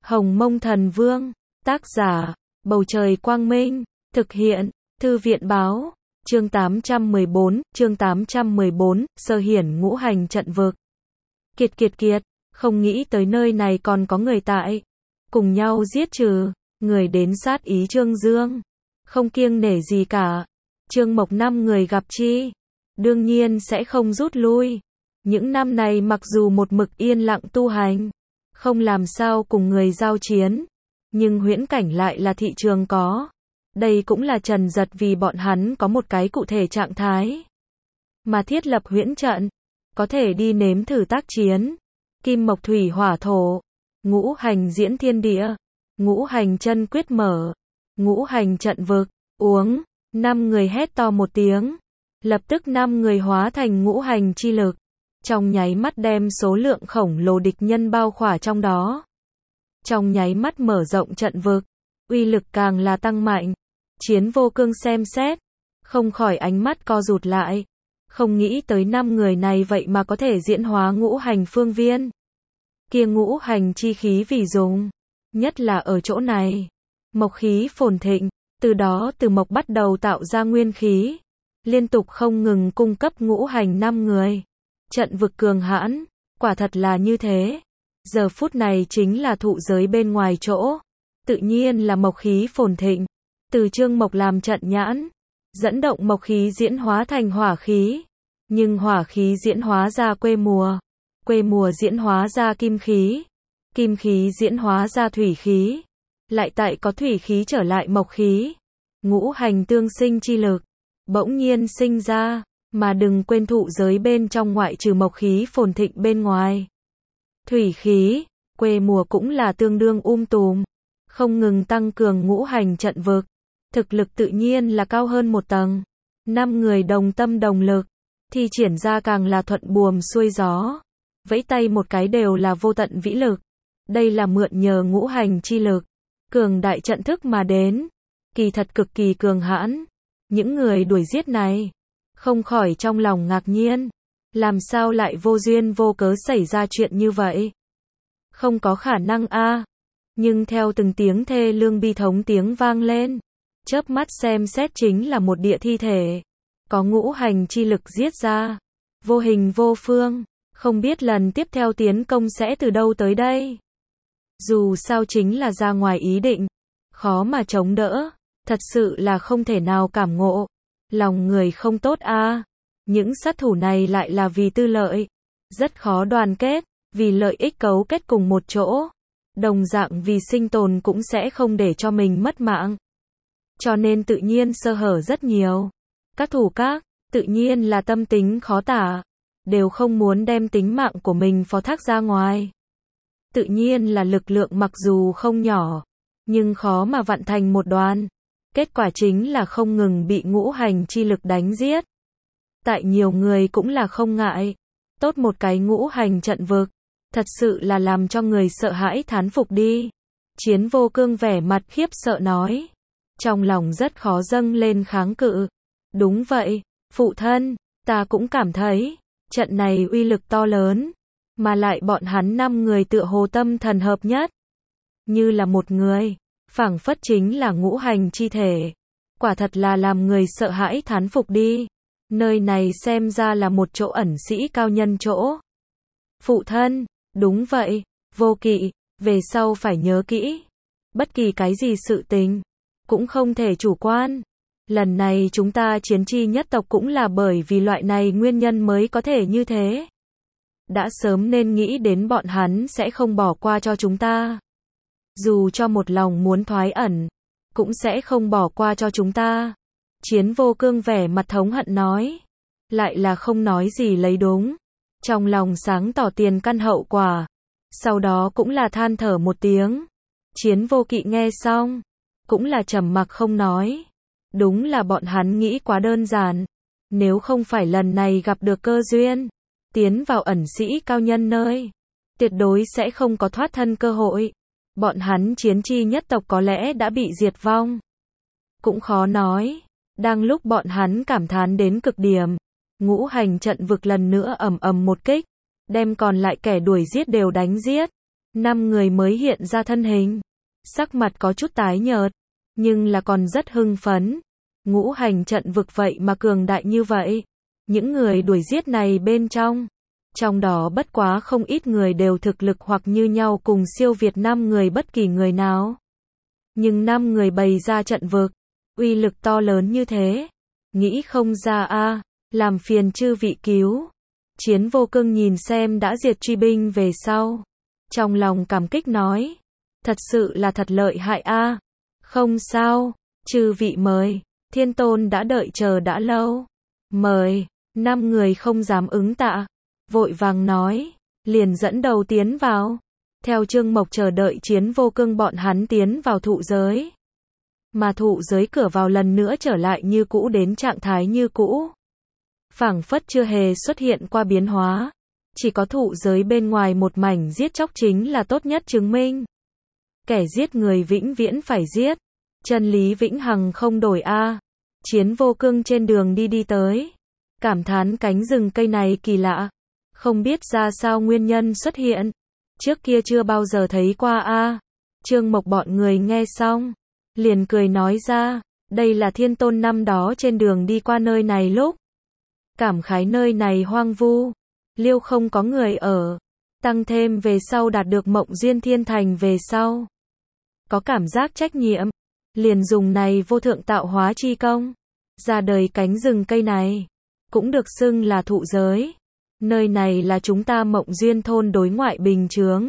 Hồng Mông Thần Vương, tác giả, Bầu Trời Quang Minh, thực hiện, Thư viện Báo, chương 814, Sơ Hiển Ngũ Hành Trận Vực. Kiệt, không nghĩ tới nơi này còn có người tại, cùng nhau giết trừ, người đến sát ý Trương Dương, không kiêng nể gì cả. Trương Mộc 5 người gặp chi, đương nhiên sẽ không rút lui. Những năm này mặc dù một mực yên lặng tu hành, không làm sao cùng người giao chiến, nhưng huyễn cảnh lại là thị trường có. Đây cũng là Trần Giật vì bọn hắn có một cái cụ thể trạng thái mà thiết lập huyễn trận, có thể đi nếm thử tác chiến. Kim Mộc Thủy Hỏa Thổ, ngũ hành diễn thiên địa, ngũ hành chân quyết mở, ngũ hành trận vực, uống. 5 người hét to một tiếng, lập tức 5 người hóa thành ngũ hành chi lực, trong nháy mắt đem số lượng khổng lồ địch nhân bao khỏa trong đó. Trong nháy mắt mở rộng trận vực, uy lực càng là tăng mạnh. Chiến Vô Cương xem xét, không khỏi ánh mắt co rụt lại, không nghĩ tới 5 người này vậy mà có thể diễn hóa ngũ hành phương viên. Kia ngũ hành chi khí vì dùng, nhất là ở chỗ này, mộc khí phồn thịnh, từ đó từ mộc bắt đầu tạo ra nguyên khí, liên tục không ngừng cung cấp ngũ hành 5 người. Trận vực cường hãn, quả thật là như thế. Giờ phút này chính là thụ giới bên ngoài chỗ, tự nhiên là mộc khí phồn thịnh. Từ Trương Mộc làm trận nhãn, dẫn động mộc khí diễn hóa thành hỏa khí, nhưng hỏa khí diễn hóa ra quê mùa diễn hóa ra kim khí diễn hóa ra thủy khí, lại tại có thủy khí trở lại mộc khí, ngũ hành tương sinh chi lực bỗng nhiên sinh ra, mà đừng quên thụ giới bên trong ngoại trừ mộc khí phồn thịnh bên ngoài, thủy khí, quê mùa cũng là tương đương tùm, không ngừng tăng cường ngũ hành trận vực, thực lực tự nhiên là cao hơn một tầng. 5 người đồng tâm đồng lực, thi triển ra càng là thuận buồm xuôi gió, vẫy tay một cái đều là vô tận vĩ lực. Đây là mượn nhờ ngũ hành chi lực, cường đại trận thức mà đến, kỳ thật cực kỳ cường hãn. Những người đuổi giết này, không khỏi trong lòng ngạc nhiên, làm sao lại vô duyên vô cớ xảy ra chuyện như vậy? Không có khả năng a. Nhưng theo từng tiếng thê lương bi thống tiếng vang lên, chớp mắt xem xét chính là một địa thi thể, có ngũ hành chi lực giết ra, vô hình vô phương, không biết lần tiếp theo tiến công sẽ từ đâu tới đây. Dù sao chính là ra ngoài ý định, khó mà chống đỡ, thật sự là không thể nào cảm ngộ. Lòng người không tốt a. Những sát thủ này lại là vì tư lợi, rất khó đoàn kết, vì lợi ích cấu kết cùng một chỗ, đồng dạng vì sinh tồn cũng sẽ không để cho mình mất mạng. Cho nên tự nhiên sơ hở rất nhiều. Các thủ các, tự nhiên là tâm tính khó tả, đều không muốn đem tính mạng của mình phó thác ra ngoài. Tự nhiên là lực lượng mặc dù không nhỏ, nhưng khó mà vặn thành một đoàn. Kết quả chính là không ngừng bị ngũ hành chi lực đánh giết. Tại nhiều người cũng là không ngại. Tốt một cái ngũ hành trận vực, thật sự là làm cho người sợ hãi thán phục đi. Chiến Vô Cương vẻ mặt khiếp sợ nói. Trong lòng rất khó dâng lên kháng cự. Đúng vậy, phụ thân, ta cũng cảm thấy, trận này uy lực to lớn, mà lại bọn hắn 5 người tựa hồ tâm thần hợp nhất. Như là một người, phảng phất chính là ngũ hành chi thể. Quả thật là làm người sợ hãi thán phục đi. Nơi này xem ra là một chỗ ẩn sĩ cao nhân chỗ. Phụ thân, đúng vậy, Vô Kỵ, về sau phải nhớ kỹ. Bất kỳ cái gì sự tình, cũng không thể chủ quan. Lần này chúng ta chiến chi nhất tộc cũng là bởi vì loại này nguyên nhân mới có thể như thế. Đã sớm nên nghĩ đến bọn hắn sẽ không bỏ qua cho chúng ta. Dù cho một lòng muốn thoái ẩn, cũng sẽ không bỏ qua cho chúng ta. Chiến Vô Cương vẻ mặt thống hận nói. Lại là không nói gì lấy đúng. Trong lòng sáng tỏ tiền căn hậu quả. Sau đó cũng là than thở một tiếng. Chiến Vô Kỵ nghe xong, cũng là trầm mặc không nói. Đúng là bọn hắn nghĩ quá đơn giản. Nếu không phải lần này gặp được cơ duyên, tiến vào ẩn sĩ cao nhân nơi, tuyệt đối sẽ không có thoát thân cơ hội. Bọn hắn chiến chi nhất tộc có lẽ đã bị diệt vong. Cũng khó nói. Đang lúc bọn hắn cảm thán đến cực điểm, ngũ hành trận vực lần nữa ầm ầm một kích, đem còn lại kẻ đuổi giết đều đánh giết. 5 người mới hiện ra thân hình. Sắc mặt có chút tái nhợt, nhưng là còn rất hưng phấn. Ngũ hành trận vực vậy mà cường đại như vậy. Những người đuổi giết này bên trong đó bất quá không ít người đều thực lực hoặc như nhau cùng siêu việt 5 người bất kỳ người nào. Nhưng 5 người bày ra trận vực, uy lực to lớn như thế. Nghĩ không ra a, làm phiền chư vị cứu. Chiến Vô Cương nhìn xem đã diệt truy binh về sau. Trong lòng cảm kích nói. Thật sự là thật lợi hại a. Không sao, chư vị mời. Thiên Tôn đã đợi chờ đã lâu. Mời, 5 người không dám ứng tạ. Vội vàng nói, liền dẫn đầu tiến vào. Theo Trương Mộc chờ đợi Chiến Vô Cương bọn hắn tiến vào thụ giới. Mà thụ giới cửa vào lần nữa trở lại như cũ đến trạng thái như cũ. Phảng phất chưa hề xuất hiện qua biến hóa. Chỉ có thụ giới bên ngoài một mảnh giết chóc chính là tốt nhất chứng minh. Kẻ giết người vĩnh viễn phải giết. Chân lý vĩnh hằng không đổi a. Chiến Vô Cương trên đường đi tới. Cảm thán cánh rừng cây này kỳ lạ. Không biết ra sao nguyên nhân xuất hiện. Trước kia chưa bao giờ thấy qua a. Trương Mộc bọn người nghe xong. Liền cười nói ra. Đây là Thiên Tôn năm đó trên đường đi qua nơi này lúc. Cảm khái nơi này hoang vu. Liêu không có người ở. Tăng thêm về sau đạt được Mộng Duyên Thiên Thành về sau. Có cảm giác trách nhiệm. Liền dùng này vô thượng tạo hóa chi công. Ra đời cánh rừng cây này. Cũng được xưng là thụ giới. Nơi này là chúng ta Mộng Duyên thôn đối ngoại bình chướng.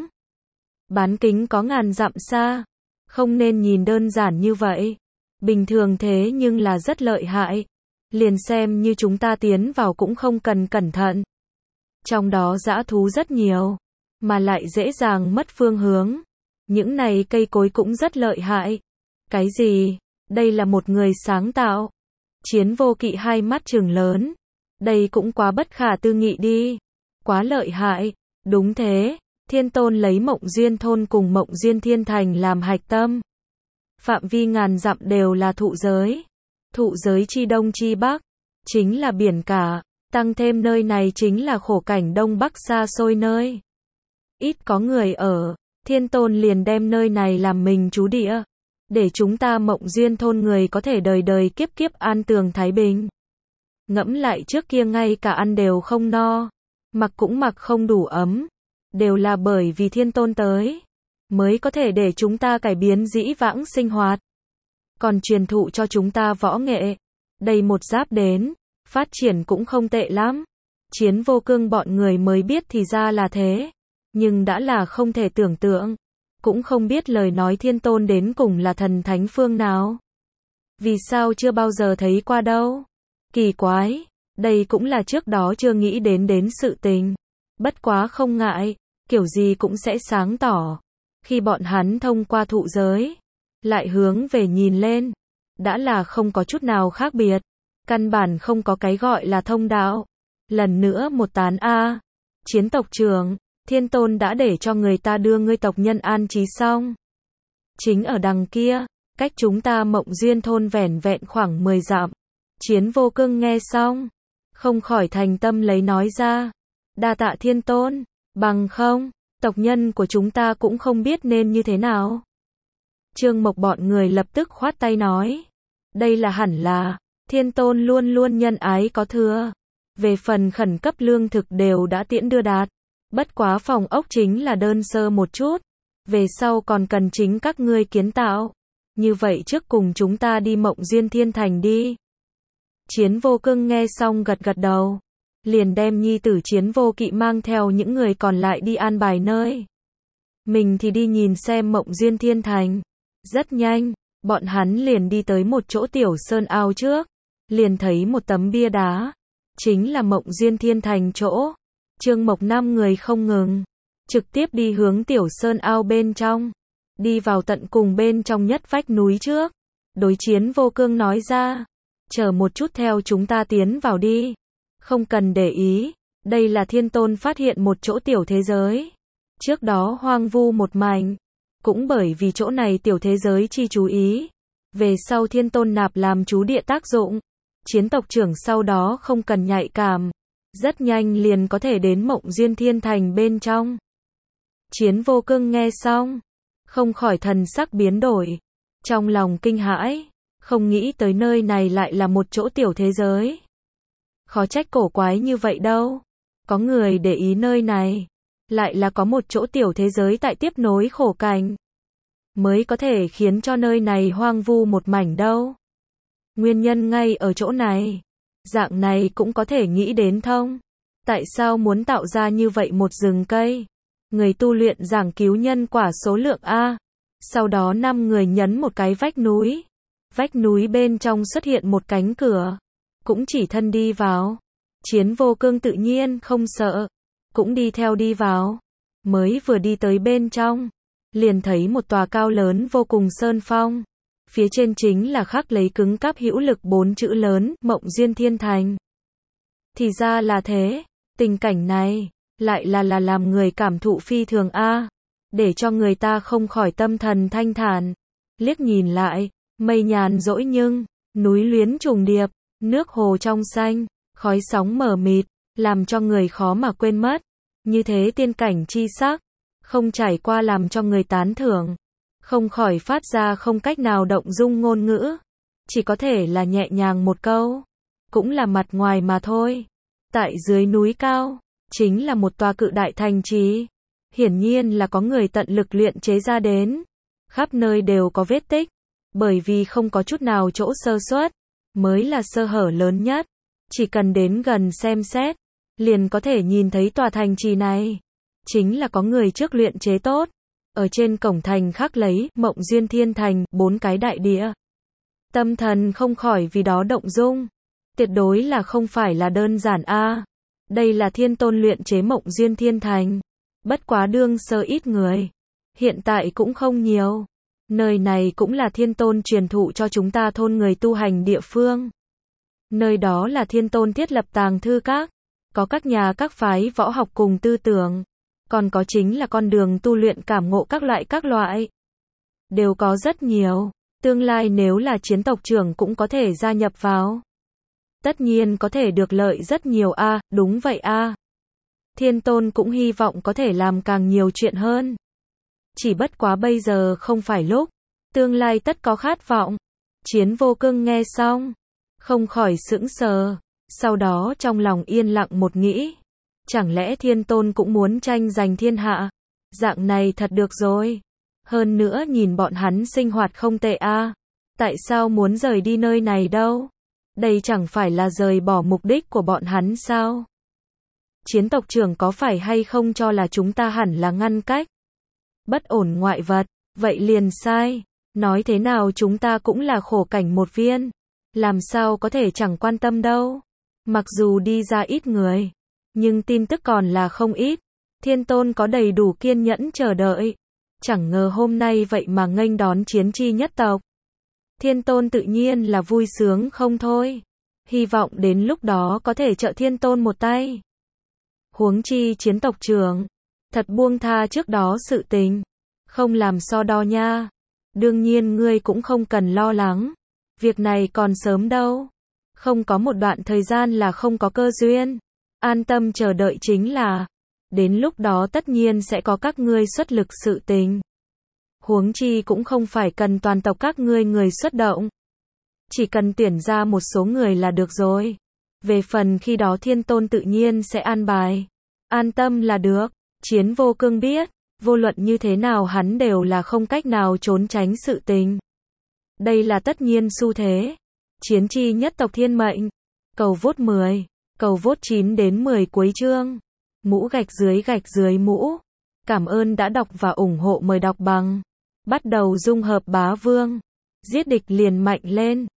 Bán kính có ngàn dặm xa. Không nên nhìn đơn giản như vậy. Bình thường thế nhưng là rất lợi hại. Liền xem như chúng ta tiến vào cũng không cần cẩn thận. Trong đó dã thú rất nhiều. Mà lại dễ dàng mất phương hướng. Những này cây cối cũng rất lợi hại. Cái gì? Đây là một người sáng tạo. Chiến Vô Kỵ hai mắt trừng lớn. Đây cũng quá bất khả tư nghị đi. Quá lợi hại. Đúng thế. Thiên Tôn lấy Mộng Duyên thôn cùng Mộng Duyên Thiên Thành làm hạch tâm. Phạm vi ngàn dặm đều là thụ giới. Thụ giới chi đông chi bắc. Chính là biển cả. Tăng thêm nơi này chính là khổ cảnh đông bắc xa xôi nơi. Ít có người ở. Thiên Tôn liền đem nơi này làm mình trú địa. Để chúng ta Mộng Duyên thôn người có thể đời đời kiếp kiếp an tường thái bình. Ngẫm lại trước kia ngay cả ăn đều không no. Mặc cũng mặc không đủ ấm. Đều là bởi vì Thiên Tôn tới. Mới có thể để chúng ta cải biến dĩ vãng sinh hoạt. Còn truyền thụ cho chúng ta võ nghệ. Đây một giáp đến. Phát triển cũng không tệ lắm. Chiến Vô Cương bọn người mới biết thì ra là thế. Nhưng đã là không thể tưởng tượng. Cũng không biết lời nói Thiên Tôn đến cùng là thần thánh phương nào. Vì sao chưa bao giờ thấy qua đâu. Kỳ quái. Đây cũng là trước đó chưa nghĩ đến sự tình. Bất quá không ngại. Kiểu gì cũng sẽ sáng tỏ. Khi bọn hắn thông qua thụ giới. Lại hướng về nhìn lên. Đã là không có chút nào khác biệt. Căn bản không có cái gọi là thông đạo. Lần nữa một tán A. Chiến tộc trưởng. Thiên Tôn đã để cho người ta đưa ngươi tộc nhân an trí xong. Chính ở đằng kia. Cách chúng ta Mộng Duyên thôn vẻn vẹn khoảng 10 dặm. Chiến Vô Cương nghe xong. Không khỏi thành tâm lấy nói ra. Đa tạ Thiên Tôn. Bằng không. Tộc nhân của chúng ta cũng không biết nên như thế nào. Trương Mộc bọn người lập tức khoát tay nói. Đây là hẳn là. Thiên Tôn luôn luôn nhân ái có thừa. Về phần khẩn cấp lương thực đều đã tiễn đưa đạt. Bất quá phòng ốc chính là đơn sơ một chút. Về sau còn cần chính các ngươi kiến tạo. Như vậy trước cùng chúng ta đi Mộng Duyên Thiên Thành đi. Chiến Vô Cương nghe xong gật gật đầu. Liền đem nhi tử Chiến Vô Kỵ mang theo những người còn lại đi an bài nơi. Mình thì đi nhìn xem Mộng Duyên Thiên Thành. Rất nhanh, bọn hắn liền đi tới một chỗ tiểu sơn ao trước. Liền thấy một tấm bia đá. Chính là Mộng Duyên Thiên Thành chỗ. Trương Mộc 5 người không ngừng. Trực tiếp đi hướng tiểu sơn ao bên trong. Đi vào tận cùng bên trong nhất vách núi trước. Đối Chiến Vô Cương nói ra. Chờ một chút theo chúng ta tiến vào đi. Không cần để ý. Đây là Thiên Tôn phát hiện một chỗ tiểu thế giới. Trước đó hoang vu một mảnh. Cũng bởi vì chỗ này tiểu thế giới chi chú ý. Về sau Thiên Tôn nạp làm chú địa tác dụng. Chiến tộc trưởng sau đó không cần nhạy cảm. Rất nhanh liền có thể đến Mộng Duyên Thiên Thành bên trong. Chiến Vô Cương nghe xong, không khỏi thần sắc biến đổi, trong lòng kinh hãi, không nghĩ tới nơi này lại là một chỗ tiểu thế giới. Khó trách cổ quái như vậy đâu, có người để ý nơi này, lại là có một chỗ tiểu thế giới tại tiếp nối khổ cảnh, mới có thể khiến cho nơi này hoang vu một mảnh đâu. Nguyên nhân ngay ở chỗ này, dạng này cũng có thể nghĩ đến thông. Tại sao muốn tạo ra như vậy một rừng cây? Người tu luyện giảng cứu nhân quả số lượng A. Sau đó 5 người nhấn một cái vách núi. Vách núi bên trong xuất hiện một cánh cửa. Cũng chỉ thân đi vào. Chiến Vô Cương tự nhiên không sợ. Cũng đi theo đi vào. Mới vừa đi tới bên trong, liền thấy một tòa cao lớn vô cùng sơn phong. Phía trên chính là khắc lấy cứng cáp hữu lực 4 chữ lớn, Mộng Duyên Thiên Thành. Thì ra là thế, tình cảnh này, lại là làm người cảm thụ phi thường A, để cho người ta không khỏi tâm thần thanh thản. Liếc nhìn lại, mây nhàn dỗi nhưng, núi luyến trùng điệp, nước hồ trong xanh, khói sóng mờ mịt, làm cho người khó mà quên mất. Như thế tiên cảnh chi sắc, không trải qua làm cho người tán thưởng, không khỏi phát ra không cách nào động dung ngôn ngữ, chỉ có thể là nhẹ nhàng một câu, cũng là mặt ngoài mà thôi. Tại dưới núi cao, chính là một tòa cự đại thành trì, hiển nhiên là có người tận lực luyện chế ra đến, khắp nơi đều có vết tích, bởi vì không có chút nào chỗ sơ suất, mới là sơ hở lớn nhất, chỉ cần đến gần xem xét, liền có thể nhìn thấy tòa thành trì này, chính là có người trước luyện chế tốt. Ở trên cổng thành khắc lấy Mộng Duyên Thiên Thành, 4 cái đại địa. Tâm thần không khỏi vì đó động dung. Tuyệt đối là không phải là đơn giản A. Đây là Thiên Tôn luyện chế Mộng Duyên Thiên Thành. Bất quá đương sơ ít người. Hiện tại cũng không nhiều. Nơi này cũng là Thiên Tôn truyền thụ cho chúng ta thôn người tu hành địa phương. Nơi đó là Thiên Tôn thiết lập tàng thư các. Có các nhà các phái võ học cùng tư tưởng. Còn có chính là con đường tu luyện cảm ngộ các loại. Đều có rất nhiều. Tương lai nếu là chiến tộc trưởng cũng có thể gia nhập vào. Tất nhiên có thể được lợi rất nhiều A, đúng vậy A. Thiên Tôn cũng hy vọng có thể làm càng nhiều chuyện hơn. Chỉ bất quá bây giờ không phải lúc. Tương lai tất có khát vọng. Chiến Vô Cương nghe xong, không khỏi sững sờ. Sau đó trong lòng yên lặng một nghĩ. Chẳng lẽ Thiên Tôn cũng muốn tranh giành thiên hạ? Dạng này thật được rồi. Hơn nữa nhìn bọn hắn sinh hoạt không tệ A. Tại sao muốn rời đi nơi này đâu? Đây chẳng phải là rời bỏ mục đích của bọn hắn sao? Chiến tộc trưởng có phải hay không cho là chúng ta hẳn là ngăn cách? Bất ổn ngoại vật, vậy liền sai. Nói thế nào chúng ta cũng là khổ cảnh một viên. Làm sao có thể chẳng quan tâm đâu? Mặc dù đi ra ít người, nhưng tin tức còn là không ít. Thiên Tôn có đầy đủ kiên nhẫn chờ đợi. Chẳng ngờ hôm nay vậy mà nghênh đón chiến chi nhất tộc. Thiên Tôn tự nhiên là vui sướng không thôi. Hy vọng đến lúc đó có thể trợ Thiên Tôn một tay. Huống chi chiến tộc trưởng, thật buông tha trước đó sự tình. Không làm so đo nha. Đương nhiên ngươi cũng không cần lo lắng. Việc này còn sớm đâu. Không có một đoạn thời gian là không có cơ duyên. An tâm chờ đợi chính là. Đến lúc đó tất nhiên sẽ có các ngươi xuất lực sự tình. Huống chi cũng không phải cần toàn tộc các ngươi người xuất động. Chỉ cần tuyển ra một số người là được rồi. Về phần khi đó Thiên Tôn tự nhiên sẽ an bài. An tâm là được. Chiến Vô Cương biết, vô luận như thế nào hắn đều là không cách nào trốn tránh sự tình. Đây là tất nhiên xu thế. Chiến chi nhất tộc thiên mệnh. Cầu vote 10. Cầu vote 9 đến 10 cuối chương. Mũ gạch dưới mũ. Cảm ơn đã đọc và ủng hộ, mời đọc bằng. Bắt đầu dung hợp bá vương. Giết địch liền mạnh lên.